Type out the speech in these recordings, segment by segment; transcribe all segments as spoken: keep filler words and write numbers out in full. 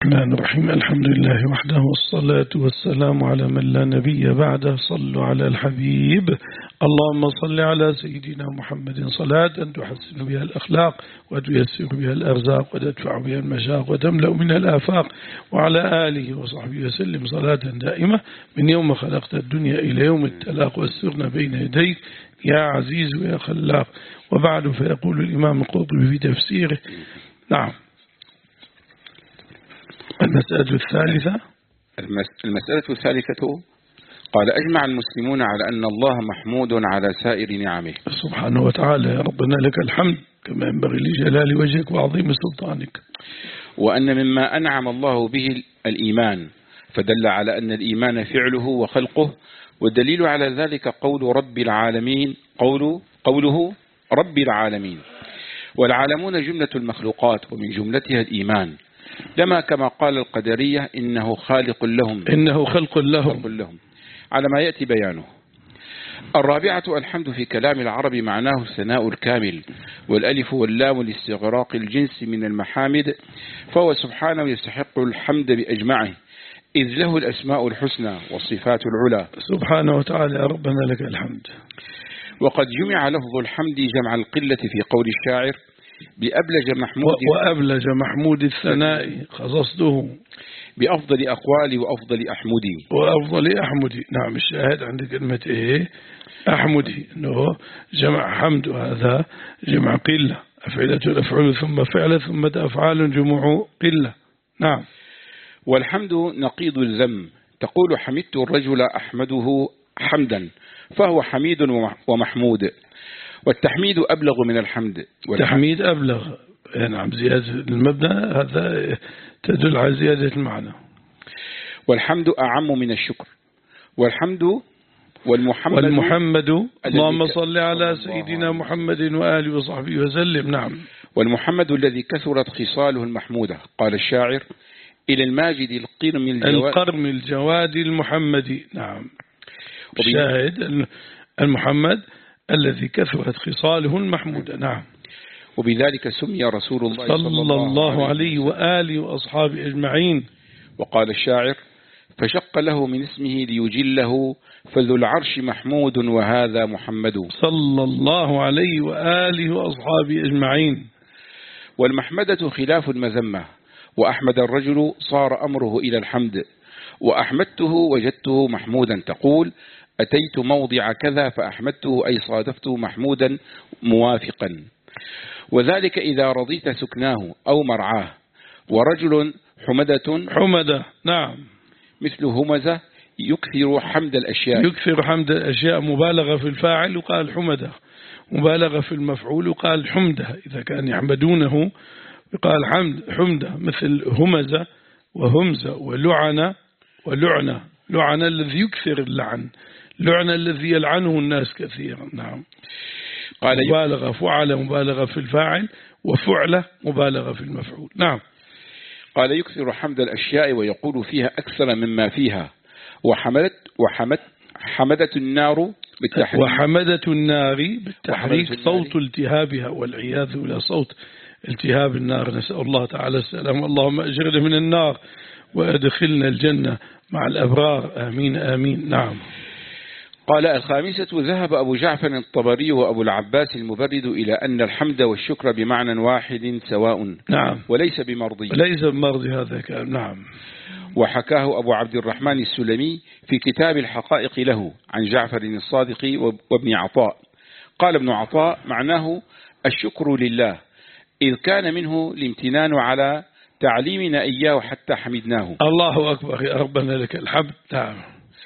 الرحمن الرحيم. الحمد لله وحده والصلاة والسلام على من لا نبي بعده. صلوا على الحبيب. اللهم صل على سيدنا محمد صلاة تحسن بها الأخلاق وتيسر بها الأرزاق وتدفع بها المشاق وتملأ منها الآفاق، وعلى آله وصحبه وسلم صلاة دائمة من يوم خلقت الدنيا إلى يوم التلاق والسرنا بين يديك يا عزيز ويا خلاق. وبعد، فيقول الإمام القرطبي في تفسيره: نعم. المسألة الثالثة المسألة الثالثة قال: أجمع المسلمون على أن الله محمود على سائر نعمه سبحانه وتعالى. يا ربنا لك الحمد كما ينبغي لجلال وجهك وعظيم سلطانك. وأن مما أنعم الله به الإيمان، فدل على أن الإيمان فعله وخلقه، والدليل على ذلك قول رب العالمين قول قوله رب العالمين. والعالمون جملة المخلوقات، ومن جملتها الإيمان، لما كما قال القدرية إنه خالق لهم إنه خلق لهم, خلق لهم على ما يأتي بيانه. الرابعة: الحمد في كلام العرب معناه الثناء الكامل، والألف واللام لاستغراق الجنس من المحامد، فهو سبحانه يستحق الحمد بأجمعه، إذ له الأسماء الحسنى والصفات العلى سبحانه وتعالى. يا ربنا لك الحمد. وقد جمع لفظ الحمد جمع القلة في قول الشاعر: بأبلج محمود وأبلج محمود الثناء خصصته بأفضل أقوالي وأفضل أحمدي وأفضل أحمدي. نعم، الشاهد عند كلمة إيه؟ أحمدي، إنه جمع حمد، وهذا جمع قلة، أفعلة الأفعال ثم فعل ثم أفعال جمع قلة. نعم. والحمد نقيض الذم، تقول حمدت الرجل أحمده حمدا، فهو حميد ومحمود. والتحميد أبلغ من الحمد. التحميد أبلغ، نعم، زيادة المبنى هذا تدل على زيادة المعنى. والحمد أعم من الشكر. والحمد والمحمد, والمحمد اللهم صل على سيدنا محمد وآله وصحبه وسلم. نعم. والمحمد الذي كثرت خصاله المحمودة. قال الشاعر: إلى الماجد القرم الجواد, القرم الجواد المحمدي. نعم. الشاهد المحمد الذي كثرت خصاله المحمودة. نعم. وبذلك سمي رسول الله صلى الله عليه وآله وأصحابه أجمعين. وقال الشاعر: فشق له من اسمه ليجله، فذو العرش محمود وهذا محمد. صلى الله عليه وآله وأصحابه أجمعين. والمحمدة خلاف المذمة، وأحمد الرجل صار أمره إلى الحمد، وأحمدته وجدته محمودا، تقول: أتيت موضع كذا فأحمدته، أي صادفته محمودا موافقا. وذلك إذا رضيت سكناه أو مرعاه. ورجل حمدة حمدة نعم، مثل همزة يكثر حمد الأشياء يكثر حمد الأشياء، مبالغة في الفاعل وقال حمدة، مبالغة في المفعول وقال حمدة، إذا كان يحمدونه يقال حمد حمدة، مثل همزة وهمزة ولعنة ولعنة. لعنة الذي يكثر اللعن، لعنة الذي يلعنه الناس كثيرا. نعم. قال مبالغة فعل مبالغة في الفاعل، وفعلة مبالغة في المفعول. نعم. قال: يكثر حمد الأشياء ويقول فيها أكثر مما فيها. وحمدت وحمد حمدت النار بالتحريك وحمدة النار بالتحريك صوت التهابها، والعياذ بالله، صوت التهاب النار. نسأل الله تعالى السلام. اللهم أجرنا من النار وأدخلنا الجنة مع الأبرار، آمين آمين. نعم. قال: الخامسة: ذهب أبو جعفر الطبري وأبو العباس المبرد إلى أن الحمد والشكر بمعنى واحد سواء. نعم. وليس بمرضي ليس بمرضي هذا كلام. نعم. وحكاه أبو عبد الرحمن السلمي في كتاب الحقائق له عن جعفر الصادق وابن عطاء. قال ابن عطاء: معناه الشكر لله، إذ كان منه الامتنان على تعليمنا إياه حتى حمدناه. الله أكبر، يا ربنا لك الحمد. نعم.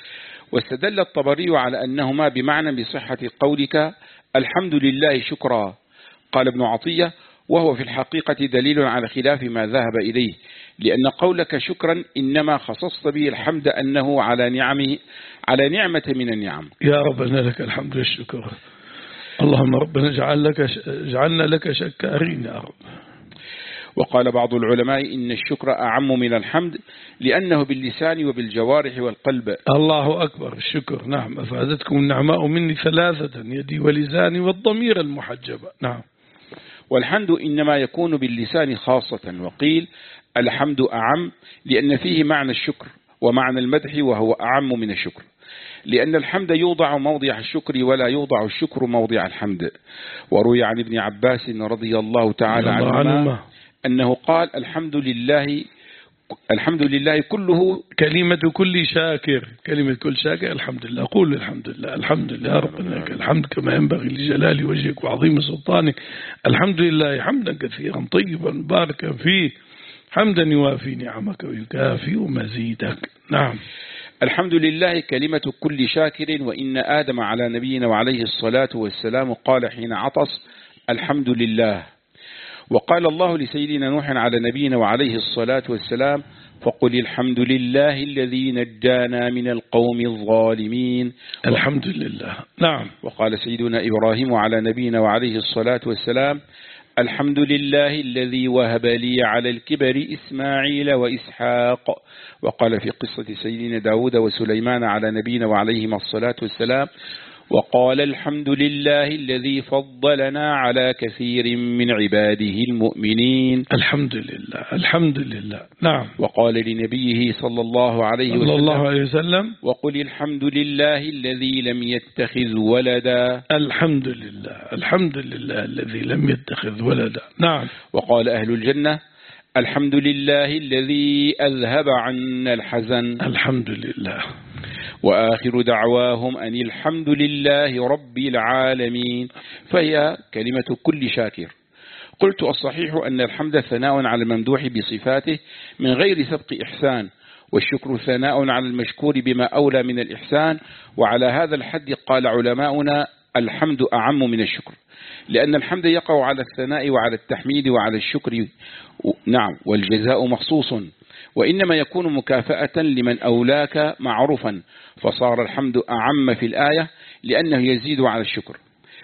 واستدل الطبري على أنهما بمعنى بصحة قولك الحمد لله شكرا. قال ابن عطية: وهو في الحقيقة دليل على خلاف ما ذهب إليه، لأن قولك شكرا إنما خصصت به الحمد أنه على نعمه على نعمة من النعم. يا ربنا لك الحمد والشكر. اللهم ربنا اجعل لك اجعلنا لك شكارين يا رب. وقال بعض العلماء إن الشكر أعم من الحمد، لأنه باللسان وبالجوارح والقلب. الله أكبر. الشكر نعم. أفادتكم النعماء مني ثلاثة: يدي ولساني والضمير المحجبة. نعم. والحمد إنما يكون باللسان خاصة. وقيل الحمد أعم لأن فيه معنى الشكر ومعنى المدح وهو أعم من الشكر، لأن الحمد يوضع موضع الشكر ولا يوضع الشكر موضع الحمد. وروي عن ابن عباس رضي الله تعالى عنهما أنه قال الحمد لله الحمد لله كله، كلمة كل شاكر، كلمة كل شاكر الحمد لله. قول الحمد لله، الحمد لله ربنا لك الحمد كما ينبغي لجلال وجهك وعظيم سلطانك. الحمد لله حمدا كثيرا طيبا باركا فيه، حمدا يوافي نعمك ويكافئ مزيدك. نعم. الحمد لله كلمة كل شاكر. وإن آدم على نبينا وعليه الصلاة والسلام قال حين عطس الحمد لله. وقال الله لسيدنا نوح على نبينا وعليه الصلاة والسلام فقل الحمد لله الذي نجانا من القوم الظالمين. الحمد لله. نعم. وقال سيدنا إبراهيم على نبينا وعليه الصلاة والسلام الحمد لله الذي وهب لي على الكبر إسماعيل وإسحاق. وقال في قصة سيدنا داود وسليمان على نبينا وعليهما الصلاة والسلام وقال الحمد لله الذي فضلنا على كثير من عباده المؤمنين. الحمد لله. الحمد لله. نعم. وقال لنبيه صلى الله عليه وسلم, الله عليه وسلم وقل الحمد لله الذي لم يتخذ ولدا. الحمد لله. الحمد لله الذي لم يتخذ ولدا. نعم. وقال أهل الجنة الحمد لله الذي أذهب عنا الحزن. الحمد لله. وآخر دعواهم أن الحمد لله رب العالمين. فهي كلمة كل شاكر. قلت الصحيح أن الحمد ثناء على الممدوح بصفاته من غير سبق إحسان، والشكر ثناء على المشكور بما أولى من الإحسان. وعلى هذا الحد قال علماؤنا الحمد أعم من الشكر، لأن الحمد يقع على الثناء وعلى التحميد وعلى الشكر. نعم. والجزاء مخصوص، وإنما يكون مكافأة لمن أولاك معروفا، فصار الحمد أعم في الآية لأنه يزيد على الشكر.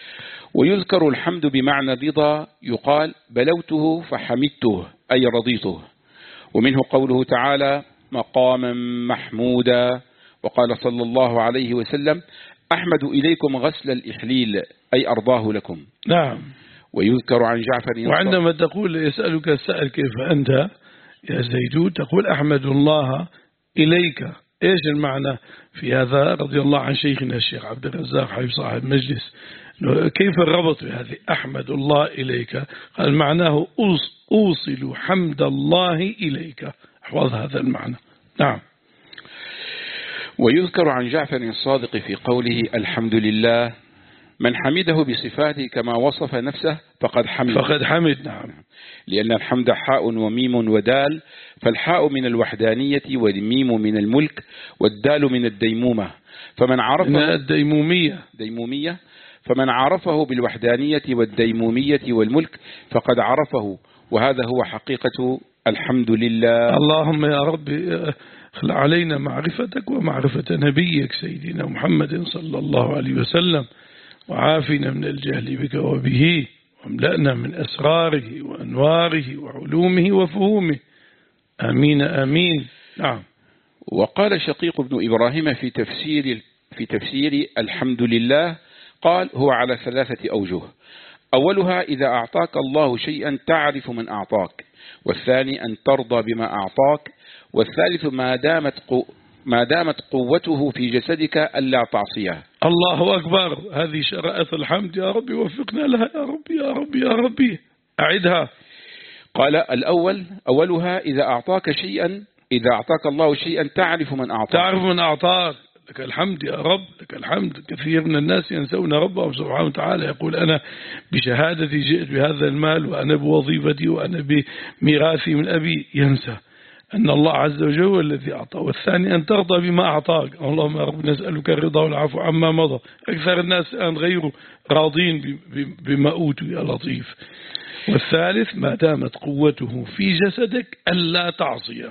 ويذكر الحمد بمعنى الرضا، يقال بلوته فحمدته أي رضيته. ومنه قوله تعالى مقاما محمودا. وقال صلى الله عليه وسلم أحمد إليكم غسل الإحليل أي أرضاه لكم. نعم. ويذكر عن جعفر. وعندما تقول يسألك السائل كيف أنت يا زيدون تقول أحمد الله إليك. إيش المعنى في هذا؟ رضي الله عن شيخنا الشيخ عبد الرزاق حبيب صاحب المجلس، كيف الربط في هذه أحمد الله إليك؟ قال معناه أوصل حمد الله إليك. احفظ هذا المعنى. نعم. ويذكر عن جعفر الصادق في قوله الحمد لله من حمده بصفاته كما وصف نفسه فقد حمد. فقد حمد. نعم. لأن الحمد حاء وميم ودال، فالحاء من الوحدانية والميم من الملك والدال من الديمومة. فمن عرفه من الديمومية ديمومية فمن عرفه بالوحدانية والديمومية والملك فقد عرفه، وهذا هو حقيقة الحمد لله. اللهم يا رب اخلع علينا معرفتك ومعرفة نبيك سيدنا محمد صلى الله عليه وسلم، وعافنا من الجهل بك وبه، واملأنا من أسراره وأنواره وعلومه وفهومه. آمين آمين. نعم. وقال شقيق بن إبراهيم في تفسير في تفسير الحمد لله قال هو على ثلاثة أوجه. أولها إذا أعطاك الله شيئا تعرف من أعطاك، والثاني أن ترضى بما أعطاك، والثالث ما دامت قو ما دامت قوته في جسدك ألا تعصيه. الله أكبر. هذه شرائط الحمد يا ربي وفقنا لها يا ربي يا ربي يا ربي. أعدها. قال الأول أولها إذا أعطاك شيئا إذا أعطاك الله شيئا تعرف من أعطاك. تعرف من أعطاك. لك الحمد يا رب لك الحمد. كثير من الناس ينسون ربهم سبحانه وتعالى، يقول أنا بشهادتي جئت بهذا المال، وأنا بوظيفتي، وأنا بميراثي من أبي. ينسى أن الله عز وجل هو الذي أعطى. والثاني أن ترضى بما أعطاك. اللهم يا رب نسألك الرضا والعفو عما مضى. أكثر الناس الآن غير راضين بما أوتوا يا لطيف. والثالث ما دامت قوته في جسدك ألا تعصيه.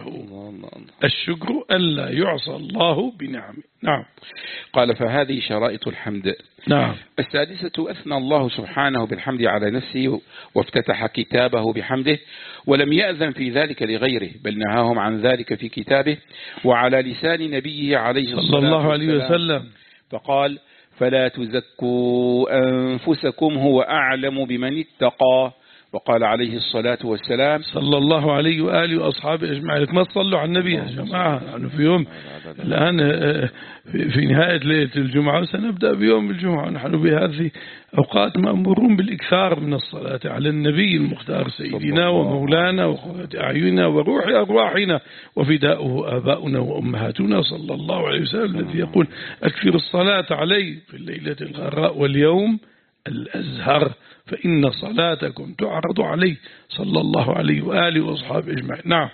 الشكر ألا يعصى الله بنعمه. نعم. قال فهذه شرائط الحمد. نعم. السادسة أثنى الله سبحانه بالحمد على نفسه وافتتح كتابه بحمده، ولم يأذن في ذلك لغيره، بل نهاهم عن ذلك في كتابه وعلى لسان نبيه عليه صلى الله عليه وسلم. فقال فلا تزكوا أنفسكم هو أعلم بمن اتقى وقال عليه الصلاة والسلام صلى الله عليه وآله وأصحابه أجمعين. ما تصلوا على النبي يا جماعة. نحن في يوم الآن في نهاية ليلة الجمعة وسنبدأ بيوم الجمعة. نحن بهذه أوقات مأمورون بالإكثار من الصلاة على النبي المختار سيدنا ومولانا وقرة أعيننا وروح أرواحنا وفداؤه آباؤنا وأمهاتنا صلى الله عليه وسلم الذي يقول أكثر الصلاة عليه في الليلة الغراء واليوم الأزهر فإن صلاتكم تعرض عليه صلى الله عليه وآله وأصحابه أجمعين. نعم.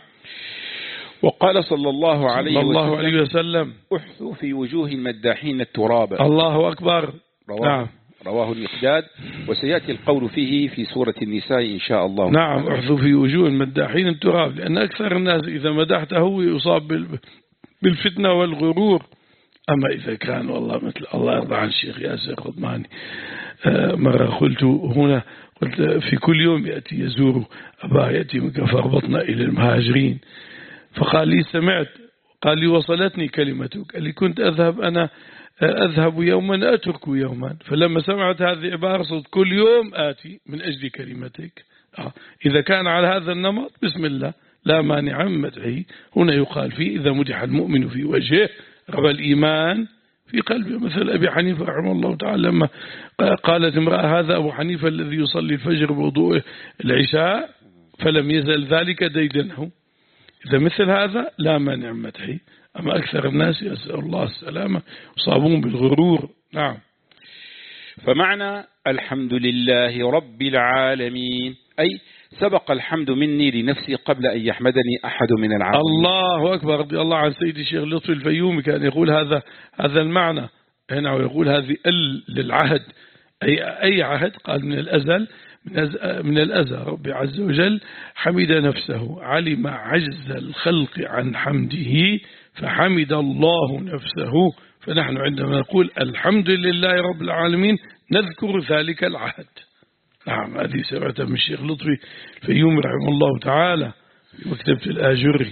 وقال صلى الله عليه صلى الله عليه وسلم احثوا في وجوه المداحين التراب. الله أكبر. رواه, نعم. رواه المقداد، وسيأتي القول فيه في سورة النساء إن شاء الله. نعم. احثوا في وجوه المداحين التراب، لأن أكثر الناس إذا مدحته يصاب بالفتنة والغرور. أما إذا كان والله مثل الله يرضى عن الشيخ ياسر قضماني، مرة قلت هنا، قلت في كل يوم يأتي يزور أباه يأتي من كفر بطنه إلى المهاجرين، فقال لي سمعت، قال لي وصلتني كلمتك، قال لي كنت أذهب أنا أذهب يوما أترك يوما، فلما سمعت هذه العبارة صرت كل يوم آتي من أجل كلمتك. آه. إذا كان على هذا النمط بسم الله لا مانع من مدحه. هنا يقال فيه إذا مدح المؤمن في وجهه ربى الإيمان في قلبه، مثل أبي حنيفة رحمه الله تعالى لما قالت امرأة هذا أبو حنيفة الذي يصلي الفجر بوضوء العشاء فلم يزل ذلك ديدنه. إذا مثل هذا لا مانع من مدحه. أما أكثر الناس يسأل الله السلامة يصابون بالغرور. نعم. فمعنى الحمد لله رب العالمين أي سبق الحمد مني لنفسي قبل أن يحمدني أحد من العالمين. الله أكبر. رضي الله عن سيدي الشيخ لطفي الفيومي كان يقول هذا هذا المعنى هنا، ويقول هذه ال للعهد، أي أي عهد؟ قال من الأزل، من, من الأزل ربي عز وجل حمد نفسه، علم عجز الخلق عن حمده فحمد الله نفسه. فنحن عندما نقول الحمد لله رب العالمين نذكر ذلك العهد. نعم. هذه سمعتها من الشيخ لطفي الفيومي رحمه الله تعالى في مكتبة الآجري.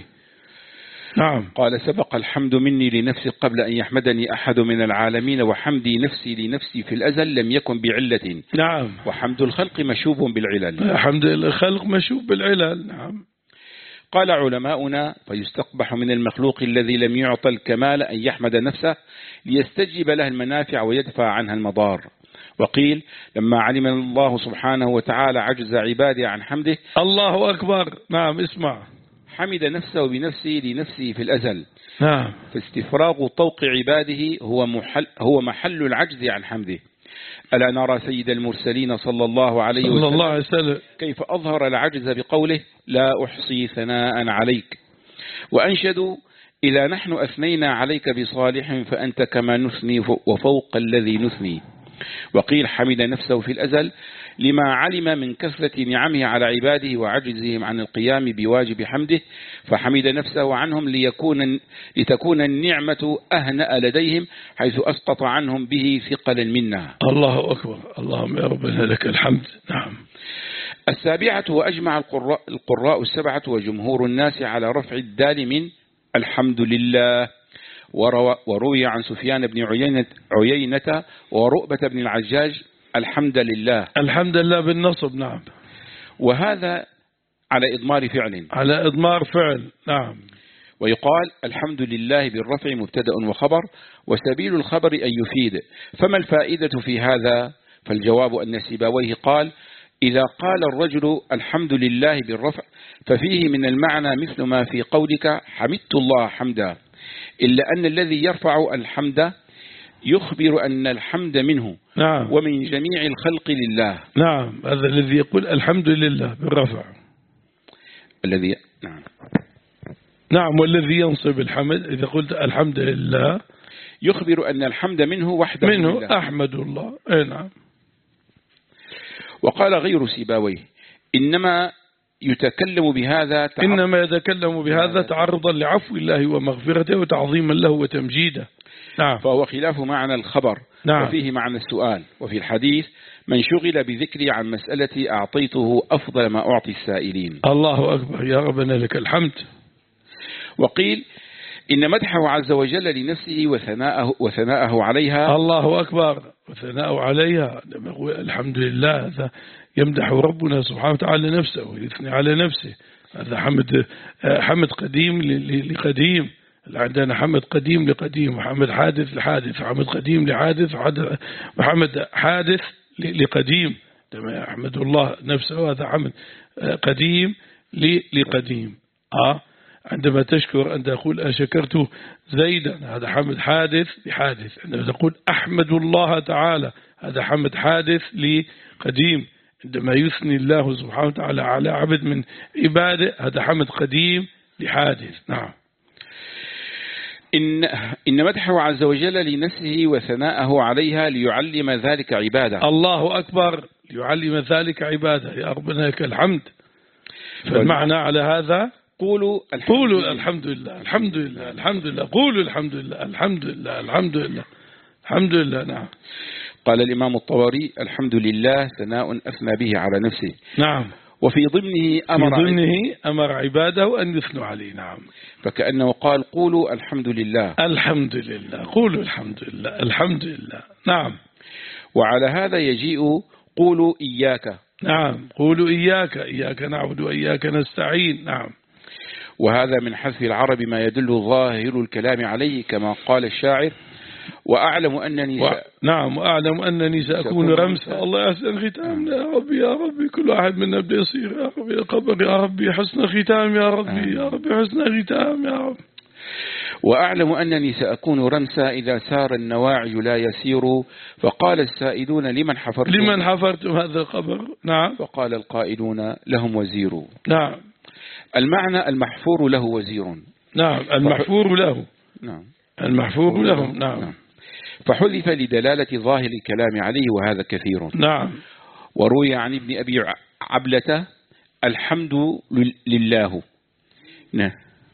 نعم. قال سبق الحمد مني لنفسي قبل أن يحمدني أحد من العالمين، وحمدي نفسي لنفسي في الأزل لم يكن بعلة. نعم. وحمد الخلق مشوب بالعلل. حمد الخلق مشوب بالعلل. نعم. قال علماؤنا فيستقبح من المخلوق الذي لم يعطى الكمال أن يحمد نفسه ليستجيب له المنافع ويدفع عنها المضار. وقيل لما علم الله سبحانه وتعالى عجز عباده عن حمده. الله أكبر. نعم. اسمع. حمد نفسه بنفسه لنفسه في الأزل. نعم. فاستفراغ طوق عباده هو محل هو محل العجز عن حمده. ألا نرى سيد المرسلين صلى الله عليه وسلم, صلى الله عليه وسلم كيف أظهر العجز بقوله لا أحصي ثناء عليك، وأنشدوا إذا نحن أثنينا عليك بصالح فأنت كما نثني وفوق الذي نثني. وقيل حمد نفسه في الأزل لما علم من كثرة نعمه على عباده وعجزهم عن القيام بواجب حمده، فحمد نفسه عنهم ليكون لتكون النعمة أهنأ لديهم حيث أسقط عنهم به ثقلا منا. الله أكبر. اللهم يا ربنا لك الحمد. نعم. السابعة وأجمع القراء, القراء السبعة وجمهور الناس على رفع الدال من الحمد لله. وروي عن سفيان بن عيينة, عيينة ورؤبة بن العجاج الحمد لله. الحمد لله بالنصب. نعم. وهذا على إضمار فعل. على إضمار فعل. نعم. ويقال الحمد لله بالرفع مبتدأ وخبر، وسبيل الخبر أن يفيد. فما الفائدة في هذا؟ فالجواب أن سيبويه قال إذا قال الرجل الحمد لله بالرفع ففيه من المعنى مثل ما في قولك حمدت الله حمدا، إلا أن الذي يرفع الحمد يخبر أن الحمد منه. نعم. ومن جميع الخلق لله. نعم. هذا الذي يقول الحمد لله بالرفع الذي نعم نعم والذي ينصب الحمد إذا قلت الحمد لله يخبر أن الحمد منه وحده منه لله. أحمد الله. أي نعم. وقال غير سيباويه إنما يتكلم بهذا إنما يتكلم بهذا تعرضا لعفو الله ومغفرته وتعظيما له وتمجيده. نعم. فهو خلاف معنى الخبر. نعم. وفيه معنى السؤال. وفي الحديث من شغل بذكري عن مسألتي أعطيته أفضل ما أعطي السائلين. الله أكبر. يا ربنا لك الحمد. وقيل إن مدحه عز وجل لنفسه وثناءه, وثناءه عليها. الله أكبر. وثناءه عليها. الحمد لله. هذا يمدح ربنا سبحانه وتعالى نفسه ويثني على نفسه. هذا حمد حمد قديم لقديم. عندنا حمد قديم لقديم، وحمد حادث لحادث، وحمد قديم لحادث، وحمد حادث لقديم. يحمد الله نفسه. هذا حمد قديم لقديم. آه عندما تشكر أن تقول أشكرت زيدا، هذا حمد حادث لحادث. عندما تقول أحمد الله تعالى، هذا حمد حادث لقديم. عندما يثني الله سبحانه وتعالى على عبد من عباده، هذا حمد قديم لحادث. نعم. إن, إن مدحه عز وجل لنفسه وثناءه عليها ليعلم ذلك عباده. الله أكبر. ليعلم ذلك عباده. يا ربنا لك الحمد. فالمعنى على هذا قولوا الحمد, قولوا لله. الحمد لله الحمد لله الحمد لله. قولوا الحمد لله الحمد لله الحمد لله الحمد لله. نعم. قال الإمام الطبري الحمد لله ثناء أثنى به على نفسه. نعم. وفي ضمنه أمر, في ضمنه أمر عباده أن يثنوا عليه. نعم. فكأنه قال قولوا الحمد لله الحمد لله. قولوا الحمد لله الحمد لله. نعم. وعلى هذا يجيء قولوا إياك. نعم. قولوا إياك إياك نعبد وإياك نستعين. نعم. وهذا من حذف العرب ما يدل ظاهر الكلام عليه كما قال الشاعر وأعلم أنني و... نعم. وأعلم أنني سأكون رمسا. الله يحسن ختام يا ربي يا ربي. كل واحد منا بده يصير يا ربي قبر يا ربي حسن ختام يا ربي يا ربي حسن ختام يا رب. وأعلم أنني سأكون رمسا إذا سار النواعي لا يسير. فقال السائلون لمن حفرتم لمن حفرتم هذا القبر. نعم. فقال القائلون لهم وزير. نعم. المعنى المحفور له وزير. نعم. المحفور له. نعم. المحفور له. نعم. نعم. فحذف لدلالة ظاهر الكلام عليه وهذا كثير. نعم. وروي عن ابن أبي عبلة الحمد لله. نعم.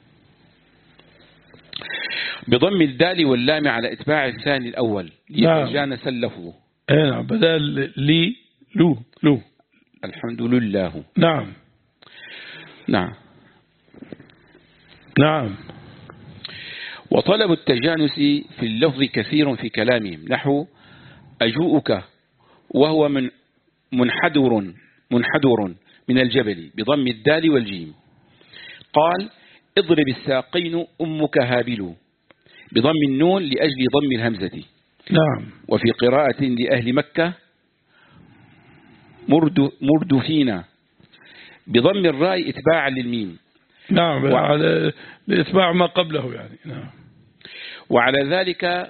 بضم الدال واللام على إتباع الثاني الأول ليتجانس اللفظ. نعم. بدل لي لو لو. الحمد لله. نعم. نعم. نعم. وطلب التجانس في اللفظ كثير في كلامهم نحو أجوءك وهو من منحدر منحدر من الجبل بضم الدال والجيم. قال اضرب الساقين أمك هابل بضم النون لأجل ضم الهمزة. نعم. وفي قراءة لأهل مكة مرد مردفين بضم الراء إتباعا للميم. نعم. وعلى لإتباع ما قبله يعني. نعم. وعلى ذلك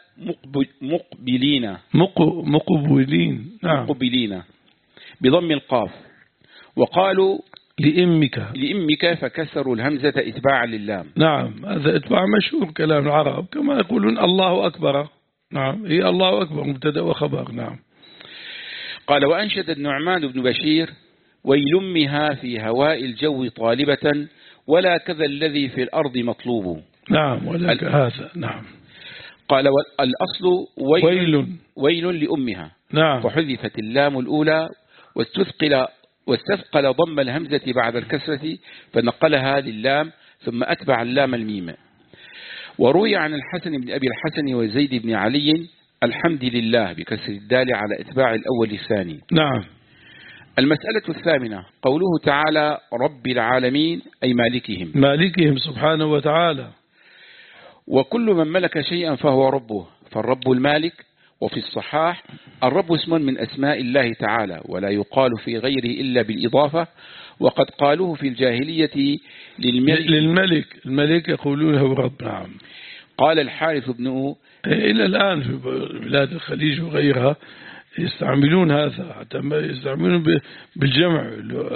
مقبلين مقبلين. نعم. مقبلين بضم القاف. وقالوا لإمك لإمك فكسروا الهمزة إتباعا للام. نعم. هذا إتباع مشهور كلام العرب كما يقولون الله أكبر. نعم. هي الله أكبر مبتدأ وخبر. نعم. قال وأنشد النعمان بن بشير ويلمها في هواء الجو طالبة ولا كذا الذي في الأرض مطلوب. نعم. ولا كهذا. نعم. قال الأصل ويل, ويل. ويل لأمها. نعم. وحذفت اللام الأولى واستثقل واستثقل ضم الهمزة بعد الكسرة فنقلها للام ثم أتبع اللام الميم. وروي عن الحسن بن أبي الحسن وزيد بن علي الحمد لله بكسر الدال على إتباع الأول الثاني. نعم. المسألة الثامنة قوله تعالى رب العالمين أي مالكهم مالكهم سبحانه وتعالى. وكل من ملك شيئا فهو ربه فالرب المالك. وفي الصحاح الرب اسم من أسماء الله تعالى ولا يقال في غيره إلا بالإضافة. وقد قالوه في الجاهلية للملك, للملك. الملك يقولون له رب. نعم. قال الحارث بن إلى الآن في بلاد الخليج وغيرها يستعملون هذا حتى يستعملون بالجمع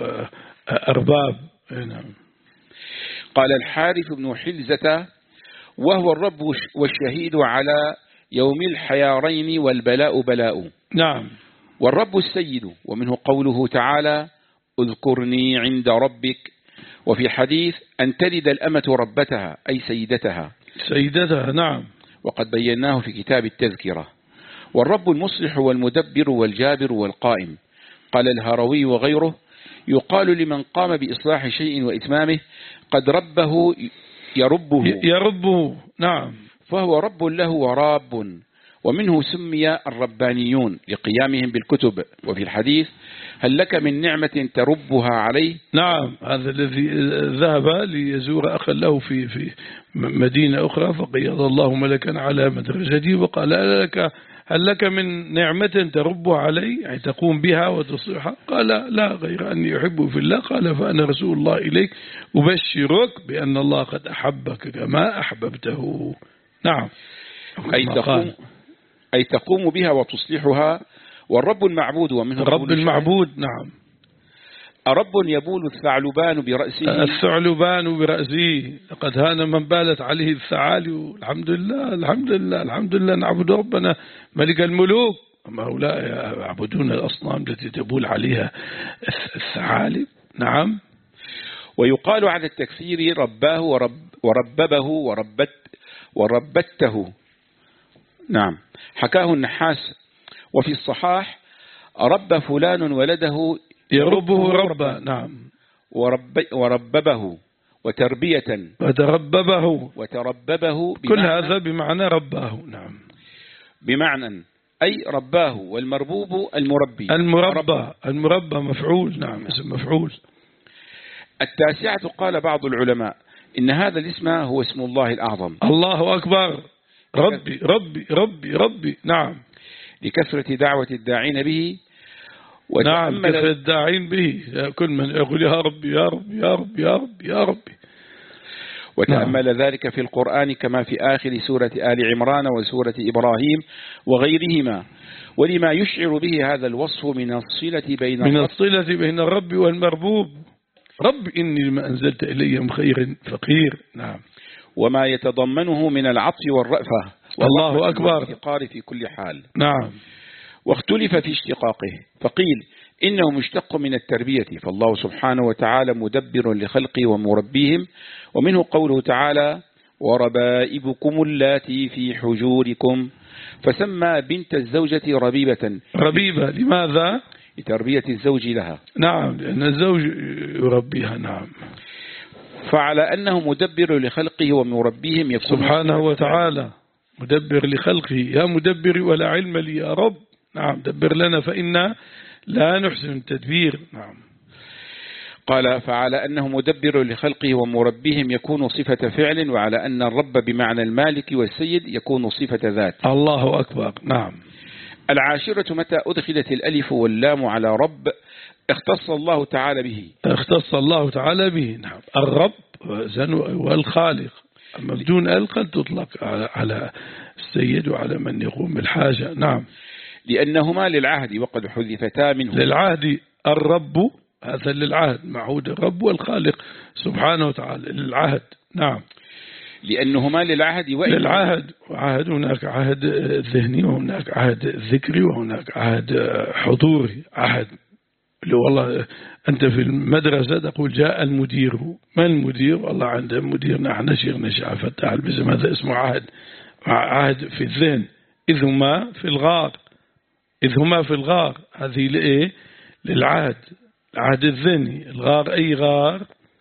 أرباب. نعم. قال الحارث بن حلزة وهو الرب والشهيد على يوم الحيارين والبلاء بلاء. نعم. والرب السيد ومنه قوله تعالى اذكرني عند ربك. وفي حديث أن تلد الأمة ربتها أي سيدتها سيدتها. نعم. وقد بيناه في كتاب التذكرة. والرب المصلح والمدبر والجابر والقائم. قال الهروي وغيره يقال لمن قام بإصلاح شيء وإتمامه قد ربه يربه يربه نعم. فهو رب له وراب، ومنه سمي الربانيون لقيامهم بالكتب. وفي الحديث هل لك من نعمة تربها عليه؟ نعم، هذا الذي ذهب ليزور أخا له في في مدينة أخرى، فقيض الله ملكا على مدرجته وقال لك هل لك من نعمة تربها علي، يعني تقوم بها وتصلحها؟ قال لا، غير أني أحبه في الله. قال فأنا رسول الله إليك أبشرك بأن الله قد أحبك كما أحببته. نعم. أي تقوم, أي تقوم بها وتصلحها. والرب المعبود ومنه الرب المعبود نعم. أرب يبول الثعلبان برأسه الثعلبان برأسه لقد هان من بالت عليه الثعالب. الحمد لله الحمد لله الحمد لله نعبد ربنا ملك الملوك. أما هؤلاء يعبدون الأصنام التي تبول عليها الثعالب. نعم. ويقال على التكثير رباه ورب ورببه وربت وربته. نعم. حكاه النحاس. وفي الصحاح رب فلان ولده يربه ربا. نعم. ورب ورببه وتربية وترببه وترببه كل هذا بمعنى رباه. نعم. بمعنى أي رباه، والمربوب المربي. المربى المربى مفعول. نعم اسم مفعول. التاسعة قال بعض العلماء إن هذا الاسم هو اسم الله الأعظم. الله أكبر. ربي ربي ربي ربي. نعم. لكثرة دعوة الداعين به. نعم كثرة الداعين به، كل من يقول يا ربي يا ربي يا ربي يا ربي يا ربي. وتأمل نعم. ذلك في القرآن كما في آخر سورة آل عمران وسورة إبراهيم وغيرهما. ولما يشعر به هذا الوصف من الصلة بين من الصلة بين الرب والمربوب. رب إني لما أنزلت إلي من خير فقير. نعم. وما يتضمنه من العطف والرأفة الله أكبر في كل حال. نعم. واختلف في اشتقاقه، فقيل إنه مشتق من التربية، فالله سبحانه وتعالى مدبر لخلقه ومربيهم. ومنه قوله تعالى وربائبكم اللاتي في حجوركم، فسمى بنت الزوجة ربيبة. ربيبة لماذا؟ لتربية الزوج لها. نعم لأن الزوج يربيها. نعم. فعلى أنه مدبر لخلقه ومربيهم يكون سبحانه وتعالى مدبر لخلقه. يا مدبر ولا علم لي يا رب. نعم دبر لنا فإنا لا نحسن التدبير. نعم. قال فعلى أنه مدبر لخلقه ومربيهم يكون صفة فعل، وعلى أن الرب بمعنى المالك والسيد يكون صفة ذات. الله أكبر. نعم. العاشرة متى أدخلت الألف واللام على رب اختص الله تعالى به. اختص الله تعالى به. نعم. الرب والخالق، أما بدون ال قد تطلق على السيد وعلى من يقوم بالحاجة. نعم. لأنهما للعهد وقد حذفتا منه. للعهد الرب هذا للعهد، معهود الرب والخالق سبحانه وتعالى للعهد. نعم. لأنهما للعهد وإن للعهد. وعهد هناك عهد ذهني وهناك عهد ذكري وهناك عهد حضوري. عهد لو والله أنت في المدرسة تقول جاء المدير. ما المدير؟ والله عند مدير نحن شيخ نشأ فتح البزم، هذا اسمه عهد. عهد في الذهن. إذ هما في الغار إذ هما في الغار هذه لإيه؟ للعهد. العهد الذهني. الغار أي غار؟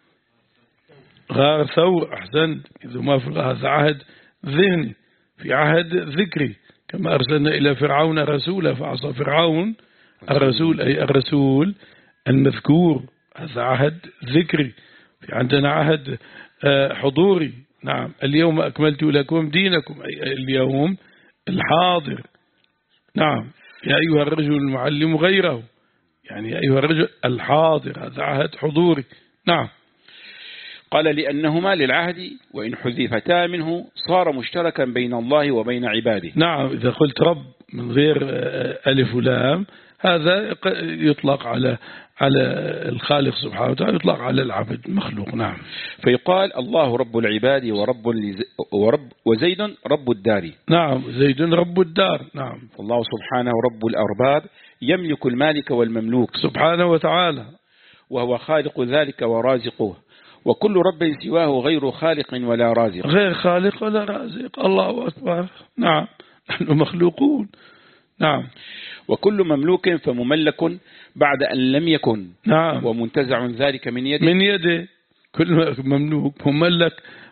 غار ثور. أحسنت. إذ هما في الغار هذا عهد ذهني. في عهد ذكري كما أرسلنا إلى فرعون رسولا فعصى فرعون الرسول، أي الرسول المذكور. هذا عهد ذكري. في عندنا عهد حضوري. نعم. اليوم أكملت لكم دينكم، أي اليوم الحاضر. نعم. يا أيها الرجل المعلم غيره، يعني يا أيها الرجل الحاضر، هذا عهد حضوري. نعم. قال لأنهما للعهد وإن حذفتا منه صار مشتركا بين الله وبين عباده. نعم. إذا قلت رب من غير ألف ولام هذا يطلق على على الخالق سبحانه وتعالى، يطلق على العبد مخلوق. نعم. فيقال الله رب العباد ورب ورب وزيد رب الدار. نعم. زيد رب الدار. نعم. الله سبحانه رب الأرباب يملك المالك والمملوك سبحانه وتعالى، وهو خالق ذلك ورازقه، وكل رب سواه غير خالق ولا رازق. غير خالق ولا رازق. الله أكبر. نعم. نحن مخلوقون. نعم. وكل مملوك فمملك بعد أن لم يكن. نعم. ومنتزع ذلك من يده من يده. كل مملوك مملك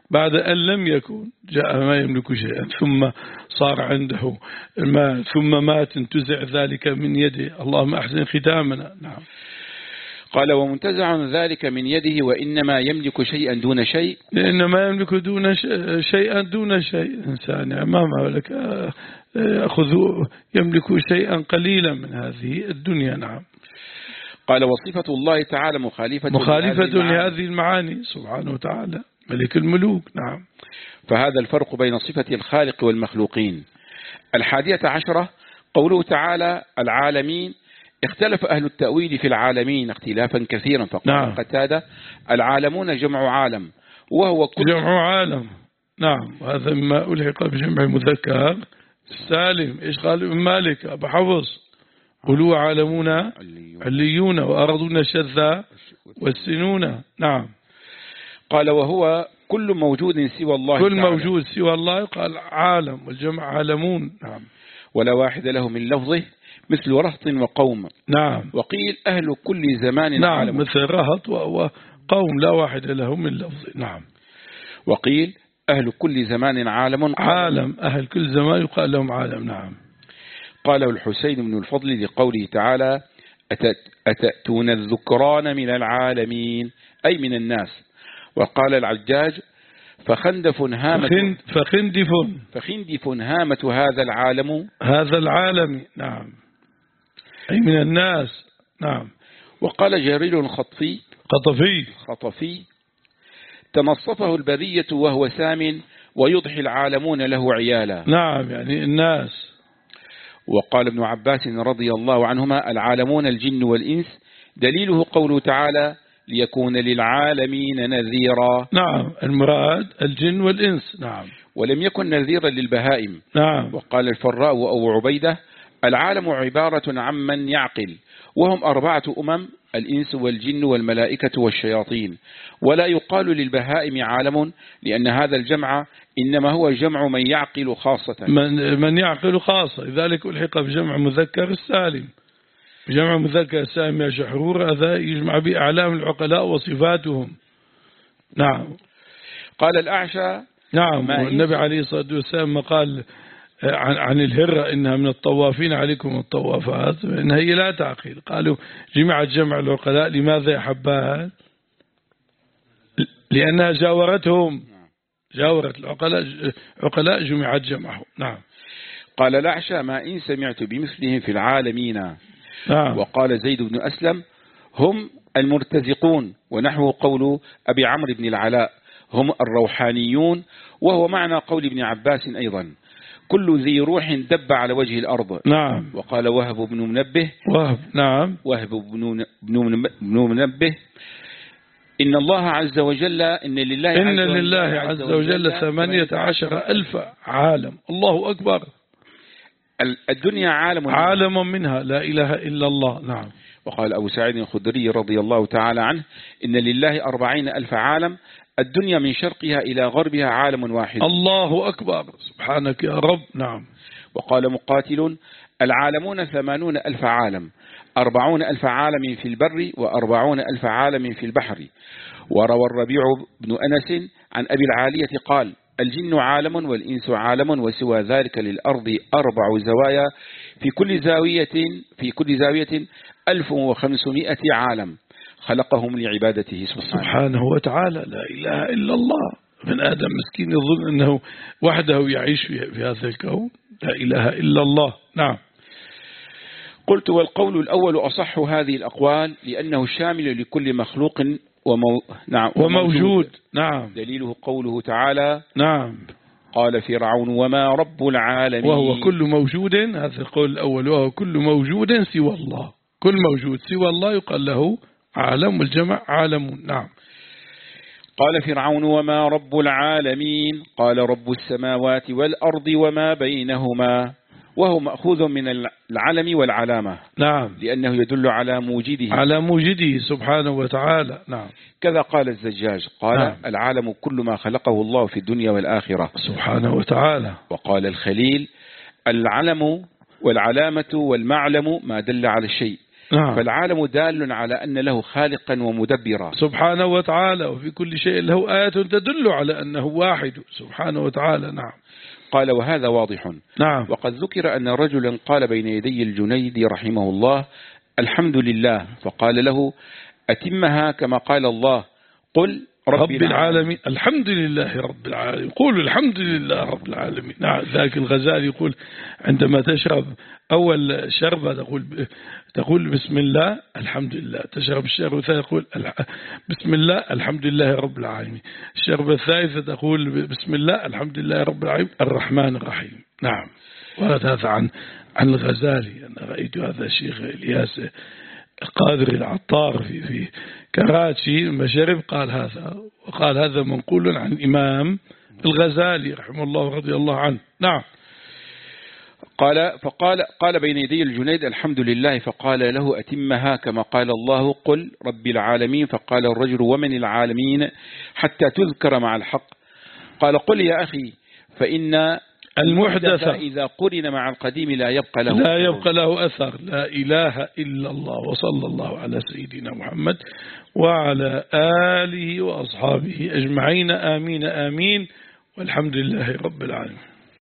بعد أن لم يكن جاء ما يملك شيئا ثم صار عنده ما ثم مات انتزع ذلك من يده. اللهم أحسن ختامنا. نعم. قال ومنتزع ذلك من يده وإنما يملك شيئا دون شيء. إنما يملك دون شيئا دون شيء إنسان أمام لك يأخذ يملك شيئا قليلا من هذه الدنيا. نعم. قال وصفة الله تعالى مخالفة مخالفة لهذه المعاني سبحانه وتعالى ملك الملوك. نعم. فهذا الفرق بين صفة الخالق والمخلوقين. الحادية عشرة قوله تعالى العالمين. اختلف أهل التأويل في العالمين اختلافا كثيرا فقال نعم. قتادة العالمون جمع عالم وهو كل جمع عالم. نعم. وهذا مما ألحق بجمع المذكر السالم. إيش قال ابن مالك أبو حفص قلوا عالمون عليون وأرضون شذا والسنون. نعم. قال وهو كل موجود سوى الله كل تعالى. موجود سوى الله قال عالم والجمع عالمون. نعم. ولا واحد له من لفظه مثل رهط وقوم. نعم. وقيل أهل كل زمان نعم عالم. مثل رهط وقوم لا واحد له من لفظه. نعم. وقيل أهل كل زمان عالم. عالم أهل كل زمان يقال لهم عالم. نعم. قاله الحسين بن الفضل لقوله تعالى أتأتون الذكران من العالمين أي من الناس. وقال العجاج فخندف هامة فخندف فخندف هامة هذا العالم هذا العالم. نعم. أي من الناس. نعم. وقال جرير الخطفي خطفي خطفي تنصفه البرية وهو سام ويضحي العالمون له عيالا. نعم يعني الناس. وقال ابن عباس رضي الله عنهما العالمون الجن والإنس دليله قوله تعالى ليكون للعالمين نذيرا. نعم المراد الجن والإنس. نعم. ولم يكن نذيرا للبهائم. نعم. وقال الفراء أو عبيدة العالم عبارة عمن يعقل وهم أربعة أمم الإنس والجن والملائكة والشياطين. ولا يقال للبهائم عالم لأن هذا الجمع إنما هو جمع من يعقل خاصة من, من يعقل خاصة. لذلك ألحق بجمع مذكر السالم. بجمع مذكر السالم يا شحرور هذا يجمع بأعلام العقلاء وصفاتهم. نعم. قال الأعشى. نعم. والنبي عليه الصلاة والسلام قال عن, عن الهرة إنها من الطوافين عليكم الطوافات إنها هي لا تعقل. قالوا جمعت جمع العقلاء لماذا يا حبان؟ لأنها جاورتهم جاورت العقلاء عقلاء جمعت جمعهم. نعم. قال الأعشى ما إن سمعت بمثلهم في العالمين. نعم. وقال زيد بن أسلم هم المرتزقون ونحو قول أبي عمرو بن العلاء هم الروحانيون وهو معنى قول ابن عباس أيضا كل ذي روح دب على وجه الأرض. نعم. وقال وهب بن منبه وهب. نعم. وهب بن بن منبه إن الله عز وجل إن لله إن عز لله عز وجل ثمانية عشر ألف عالم. الله أكبر. الدنيا عالم عالم منها لا إله إلا الله. نعم. وقال أبو سعيد الخدري رضي الله تعالى عنه إن لله أربعين ألف عالم الدنيا من شرقها إلى غربها عالم واحد. الله أكبر سبحانك يا رب. نعم. وقال مقاتل العالمون ثمانون ألف عالم أربعون ألف عالم في البر وأربعون ألف عالم في البحر. وروى الربيع بن أنس عن أبي العالية قال الجن عالم والإنس عالم وسوى ذلك للأرض أربع زوايا في كل زاوية في كل زاوية ألف وخمسمائة عالم خلقهم لعبادته سبحانه, سبحانه وتعالى. لا إله إلا الله. من آدم مسكين يظن أنه وحده يعيش في هذا الكون. لا إله إلا الله. نعم. قلت والقول الأول أصح هذه الأقوال لأنه شامل لكل مخلوق ومو... نعم وموجود. نعم. دليله قوله تعالى نعم قال فرعون وما رب العالمين وهو كل موجود. هذا القول الأول وهو كل موجود سوى الله. كل موجود سوى الله يقال له عالم والجمع عالم. نعم. قال فرعون وما رب العالمين قال رب السماوات والأرض وما بينهما وهو مأخوذ من العلم والعلامة. نعم. لأنه يدل على موجده على موجده سبحانه وتعالى. نعم. كذا قال الزجاج قال نعم. العالم كل ما خلقه الله في الدنيا والآخرة سبحانه وتعالى. وقال الخليل العلم والعلامة والمعلم ما دل على الشيء نعم. فالعالم دال على أن له خالقا ومدبرا سبحانه وتعالى، وفي كل شيء له آيات تدل على أنه واحد سبحانه وتعالى. نعم. قال وهذا واضح. نعم. وقد ذكر أن رجلا قال بين يدي الجنيد رحمه الله الحمد لله، فقال له أتمها كما قال الله قل رب, رب العالمين. الحمد لله رب العالمين، قولوا الحمد لله رب العالمين. نعم. ذاك الغزالي يقول عندما تشرب أول شربة تقول تقول بسم الله الحمد لله، تشرب الشربة الثانية تقول بسم الله الحمد لله رب العالمين، الشربة الثالثة تقول بسم الله الحمد لله رب العالمين الرحمن الرحيم. نعم. ورد هذا عن عن الغزالي. أنا رأيت هذا الشيخ إلياس القادر العطار في في كراتشي مشرب قال هذا، وقال هذا منقول عن الإمام الغزالي رحمه الله رضي الله عنه. نعم. قال فقال قال بين يدي الجنيد الحمد لله، فقال له أتمها كما قال الله قل رب العالمين، فقال الرجل ومن العالمين حتى تذكر مع الحق؟ قال قل يا أخي فإن المحدث إذا قرن مع القديم لا يبقى له لا يبقى له أثر. لا إله إلا الله، وصلى الله على سيدنا محمد وعلى آله وأصحابه أجمعين. آمين آمين، والحمد لله رب العالمين.